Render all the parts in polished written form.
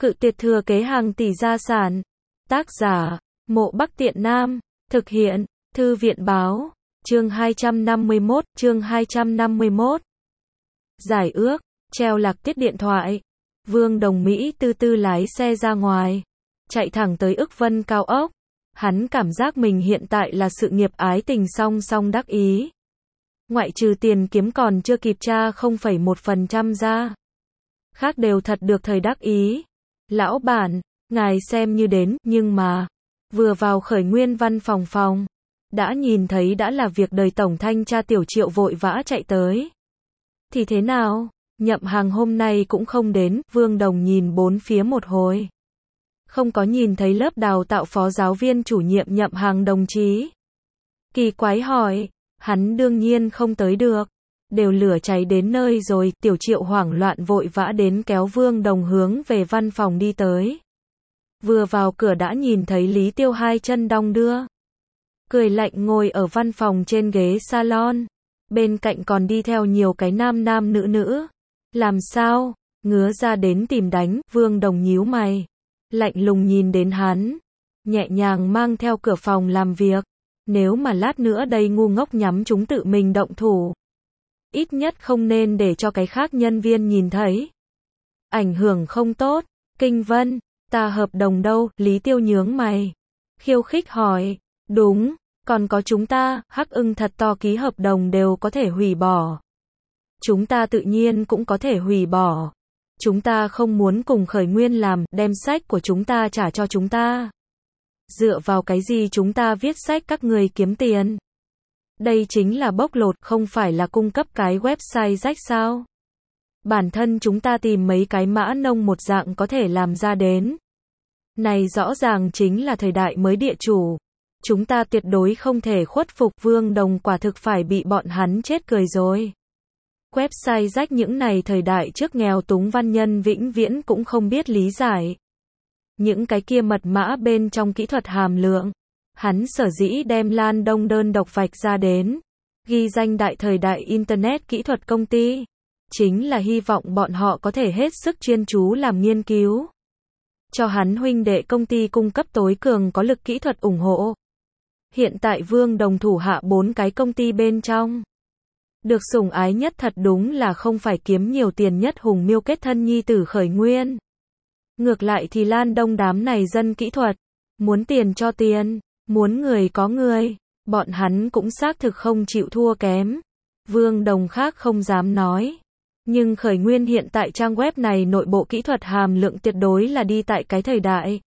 Cự tuyệt thừa kế hàng tỷ gia sản. Tác giả, Mộ Bắc Tiện Nam. Thực hiện, Thư viện báo. Chương 251. Giải ước, treo lạc tiết điện thoại. Vương Đồng Mỹ từ từ lái xe ra ngoài. Chạy thẳng tới Ức Vân cao ốc. Hắn cảm giác mình hiện tại là sự nghiệp ái tình song song đắc ý. Ngoại trừ tiền kiếm còn chưa kịp tra 0,1% ra. Khác đều thật được thời đắc ý. Lão bản, ngài xem như đến, nhưng mà, vừa vào Khởi Nguyên văn phòng, đã nhìn thấy đã là việc đời tổng thanh tra Tiểu Triệu vội vã chạy tới. Thì thế nào, Nhậm Hằng hôm nay cũng không đến, Vương Đồng nhìn bốn phía một hồi. Không có nhìn thấy lớp đào tạo phó giáo viên chủ nhiệm Nhậm Hằng đồng chí. Kỳ quái hỏi, hắn đương nhiên không tới được. Đều lửa cháy đến nơi rồi, Tiểu Triệu hoảng loạn vội vã đến kéo Vương Đồng hướng về văn phòng đi tới. Vừa vào cửa đã nhìn thấy Lý Tiêu hai chân đong đưa. Cười lạnh ngồi ở văn phòng trên ghế salon. Bên cạnh còn đi theo nhiều cái nam nữ. Làm sao? Ngứa ra đến tìm đánh, Vương Đồng nhíu mày. Lạnh lùng nhìn đến hắn. Nhẹ nhàng mang theo cửa phòng làm việc. Nếu mà lát nữa đây ngu ngốc nhắm chúng tự mình động thủ. Ít nhất không nên để cho cái khác nhân viên nhìn thấy. Ảnh hưởng không tốt. Kinh Vân, ta hợp đồng đâu? Lý Tiêu nhướng mày. Khiêu khích hỏi. Đúng, còn có chúng ta, Hắc Ưng thật to ký hợp đồng đều có thể hủy bỏ. Chúng ta tự nhiên cũng có thể hủy bỏ. Chúng ta không muốn cùng Khởi Nguyên làm, đem sách của chúng ta trả cho chúng ta. Dựa vào cái gì chúng ta viết sách các người kiếm tiền? Đây chính là bóc lột, không phải là cung cấp cái website rách sao? Bản thân chúng ta tìm mấy cái mã nông một dạng có thể làm ra đến. Này rõ ràng chính là thời đại mới địa chủ. Chúng ta tuyệt đối không thể khuất phục. Vương Đồng quả thực phải bị bọn hắn chết cười rồi. Website rách những này thời đại trước nghèo túng văn nhân vĩnh viễn cũng không biết lý giải. Những cái kia mật mã bên trong kỹ thuật hàm lượng. Hắn sở dĩ đem Lan Đông đơn độc vạch ra đến. Ghi danh đại thời đại Internet kỹ thuật công ty. Chính là hy vọng bọn họ có thể hết sức chuyên chú làm nghiên cứu. Cho hắn huynh đệ công ty cung cấp tối cường có lực kỹ thuật ủng hộ. Hiện tại Vương Đồng thủ hạ 4 cái công ty bên trong. Được sủng ái nhất thật đúng là không phải kiếm nhiều tiền nhất Hùng Miêu kết thân nhi tử Khởi Nguyên. Ngược lại thì Lan Đông đám này dân kỹ thuật. Muốn tiền cho tiền, muốn người có người. Bọn hắn cũng xác thực không chịu thua kém. Vương Đồng khác không dám nói. Nhưng Khởi Nguyên hiện tại trang web này nội bộ kỹ thuật hàm lượng tuyệt đối là đi tại cái thời đại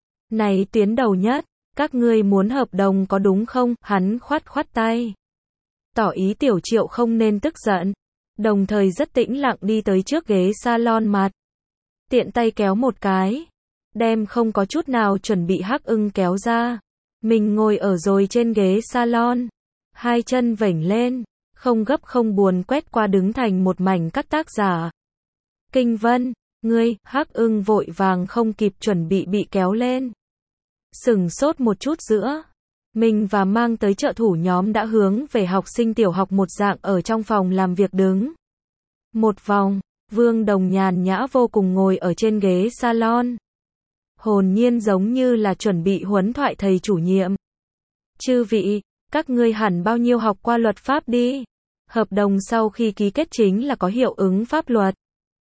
này tuyến đầu nhất. Các ngươi muốn hợp đồng có đúng không? Hắn khoát tay. Tỏ ý Tiểu Triệu không nên tức giận. Đồng thời rất tĩnh lặng đi tới trước ghế salon mặt. Tiện tay kéo một cái. Đem không có chút nào chuẩn bị Hắc Ưng kéo ra. Mình ngồi ở rồi trên ghế salon. Hai chân vểnh lên. Không gấp không buồn quét qua đứng thành một mảnh các tác giả. Kinh Vân, ngươi, Hắc Ưng vội vàng không kịp chuẩn bị kéo lên. Sừng sốt một chút giữa. Mình và mang tới trợ thủ nhóm đã hướng về học sinh tiểu học một dạng ở trong phòng làm việc đứng. Một vòng, Vương Đồng nhàn nhã vô cùng ngồi ở trên ghế salon. Hồn nhiên giống như là chuẩn bị huấn thoại thầy chủ nhiệm. Chư vị, các ngươi hẳn bao nhiêu học qua luật pháp đi. Hợp đồng sau khi ký kết chính là có hiệu ứng pháp luật.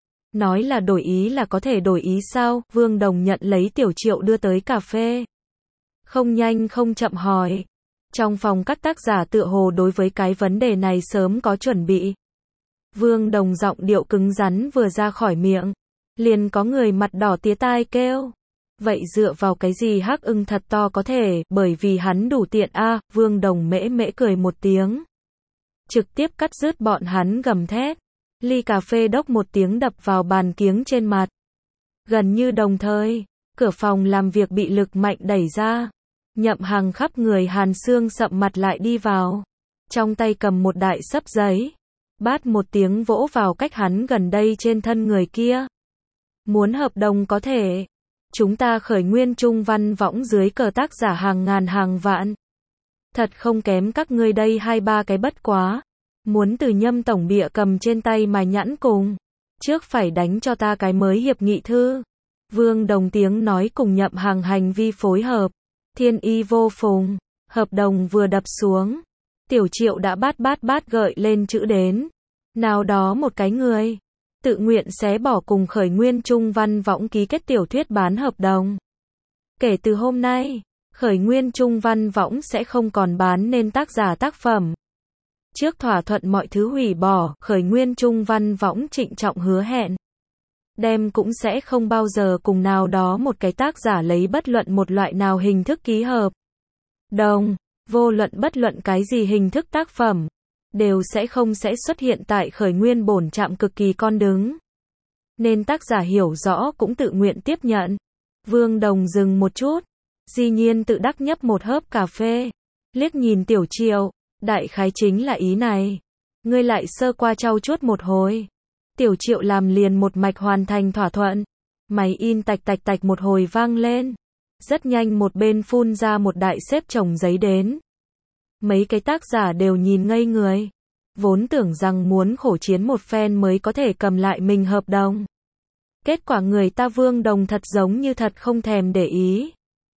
Nói là đổi ý là có thể đổi ý sao? Vương Đồng nhận lấy Tiểu Triệu đưa tới cà phê. Không nhanh không chậm hỏi. Trong phòng các tác giả tựa hồ đối với cái vấn đề này sớm có chuẩn bị. Vương Đồng giọng điệu cứng rắn vừa ra khỏi miệng. Liền có người mặt đỏ tía tai kêu. Vậy dựa vào cái gì Hắc Ưng thật to có thể, bởi vì hắn đủ tiện a. Vương Đồng mễ cười một tiếng. Trực tiếp cắt dứt bọn hắn gầm thét. Ly cà phê đốc một tiếng đập vào bàn kiếng trên mặt. Gần như đồng thời, cửa phòng làm việc bị lực mạnh đẩy ra. Nhậm Hằng khắp người hàn xương sậm mặt lại đi vào. Trong tay cầm một đại xấp giấy. Bát một tiếng vỗ vào cách hắn gần đây trên thân người kia. Muốn hợp đồng có thể. Chúng ta Khởi Nguyên trung văn võng dưới cờ tác giả hàng ngàn hàng vạn. Thật không kém các ngươi đây 2-3 cái bất quá. Muốn từ Nhâm tổng bịa cầm trên tay mà nhẵn cùng. Trước phải đánh cho ta cái mới hiệp nghị thư. Vương Đồng tiếng nói cùng Nhậm Hằng hành vi phối hợp. Thiên y vô phùng. Hợp đồng vừa đập xuống. Tiểu Triệu đã bát gợi lên chữ đến. Nào đó một cái người. Tự nguyện xé bỏ cùng Khởi Nguyên Trung Văn Võng ký kết tiểu thuyết bán hợp đồng. Kể từ hôm nay, Khởi Nguyên Trung Văn Võng sẽ không còn bán nên tác giả tác phẩm. Trước thỏa thuận mọi thứ hủy bỏ, Khởi Nguyên Trung Văn Võng trịnh trọng hứa hẹn. Đem cũng sẽ không bao giờ cùng nào đó một cái tác giả lấy bất luận một loại nào hình thức ký hợp đồng, vô luận bất luận cái gì hình thức tác phẩm, đều sẽ không xuất hiện tại Khởi Nguyên bổn trạm cực kỳ con đứng. Nên tác giả hiểu rõ cũng tự nguyện tiếp nhận. Vương Đồng dừng một chút, Di Nhiên tự đắc nhấp một hớp cà phê, liếc nhìn Tiểu Triệu, đại khái chính là ý này. Ngươi lại sơ qua trau chuốt một hồi. Tiểu Triệu làm liền một mạch hoàn thành thỏa thuận. Máy in tạch một hồi vang lên. Rất nhanh một bên phun ra một đại xếp chồng giấy đến. Mấy cái tác giả đều nhìn ngây người. Vốn tưởng rằng muốn khổ chiến một phen mới có thể cầm lại mình hợp đồng. Kết quả người ta Vương Đồng thật giống như thật không thèm để ý.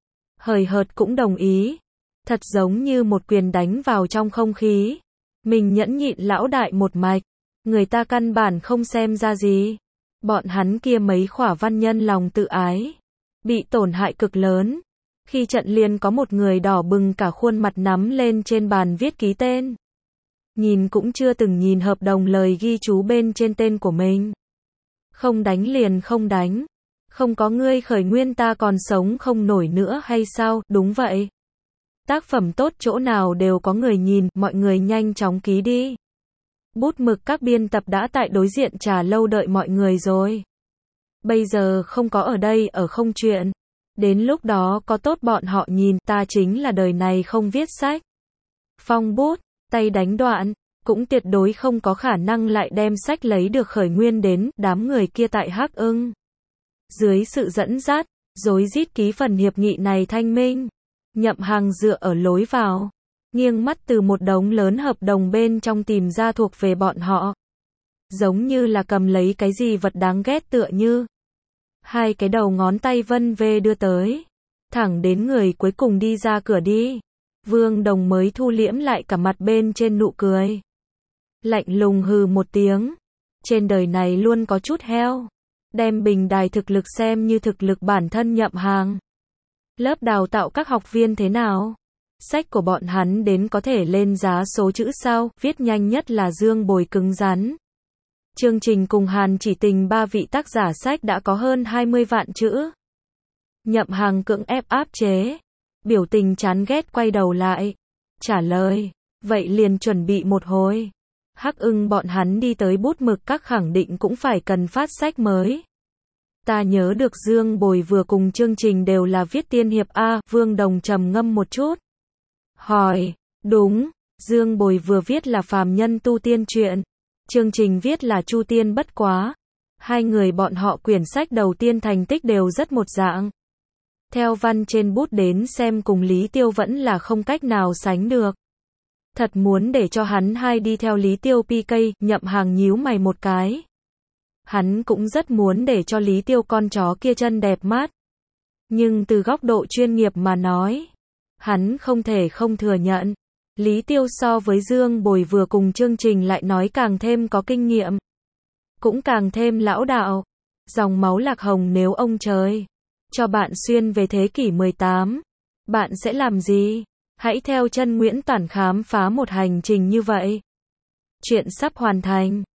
Hời hợt cũng đồng ý. Thật giống như một quyền đánh vào trong không khí. Mình nhẫn nhịn lão đại một mạch. Người ta căn bản không xem ra gì. Bọn hắn kia mấy khỏa văn nhân lòng tự ái. Bị tổn hại cực lớn. Khi trận liền có một người đỏ bừng cả khuôn mặt nắm lên trên bàn viết ký tên. Nhìn cũng chưa từng nhìn hợp đồng lời ghi chú bên trên tên của mình. Không đánh liền không đánh. Không có ngươi Khởi Nguyên ta còn sống không nổi nữa hay sao? Đúng vậy. Tác phẩm tốt chỗ nào đều có người nhìn, mọi người nhanh chóng ký đi. Bút mực các biên tập đã tại đối diện trà lâu đợi mọi người rồi. Bây giờ không có ở đây ở không chuyện. Đến lúc đó có tốt bọn họ nhìn, ta chính là đời này không viết sách. Phong bút, tay đánh đoạn, cũng tuyệt đối không có khả năng lại đem sách lấy được Khởi Nguyên đến, đám người kia tại Hắc Ưng. Dưới sự dẫn dắt, rối rít ký phần hiệp nghị này thanh minh. Nhậm Hằng dựa ở lối vào, nghiêng mắt từ một đống lớn hợp đồng bên trong tìm ra thuộc về bọn họ. Giống như là cầm lấy cái gì vật đáng ghét tựa như. Hai cái đầu ngón tay vân vê đưa tới. Thẳng đến người cuối cùng đi ra cửa đi. Vương Đồng mới thu liễm lại cả mặt bên trên nụ cười. Lạnh lùng hừ một tiếng. Trên đời này luôn có chút heo. Đem bình đài thực lực xem như thực lực bản thân Nhậm Hằng. Lớp đào tạo các học viên thế nào? Sách của bọn hắn đến có thể lên giá số chữ sao? Viết nhanh nhất là Dương Bồi cứng rắn. Chương Trình cùng Hàn Chỉ Tình ba vị tác giả sách đã có hơn 20 vạn chữ. Nhậm Hằng cưỡng ép áp chế. Biểu tình chán ghét quay đầu lại. Trả lời. Vậy liền chuẩn bị một hồi. Hắc Ưng bọn hắn đi tới bút mực các khẳng định cũng phải cần phát sách mới. Ta nhớ được Dương Bồi vừa cùng Chương Trình đều là viết tiên hiệp A. Vương Đồng trầm ngâm một chút. Hỏi. Đúng. Dương Bồi vừa viết là phàm nhân tu tiên truyện. Chương Trình viết là Chu Tiên Bất Quá. Hai người bọn họ quyển sách đầu tiên thành tích đều rất một dạng. Theo văn trên bút đến xem cùng Lý Tiêu vẫn là không cách nào sánh được. Thật muốn để cho hắn hai đi theo Lý Tiêu PK, Nhậm Hằng nhíu mày một cái. Hắn cũng rất muốn để cho Lý Tiêu con chó kia chân đẹp mắt. Nhưng từ góc độ chuyên nghiệp mà nói, hắn không thể không thừa nhận. Lý Tiêu so với Dương Bồi vừa cùng Chương Trình lại nói càng thêm có kinh nghiệm. Cũng càng thêm lão đạo. Dòng máu lạc hồng nếu ông trời cho bạn xuyên về thế kỷ 18, bạn sẽ làm gì? Hãy theo chân Nguyễn Toản khám phá một hành trình như vậy. Chuyện sắp hoàn thành.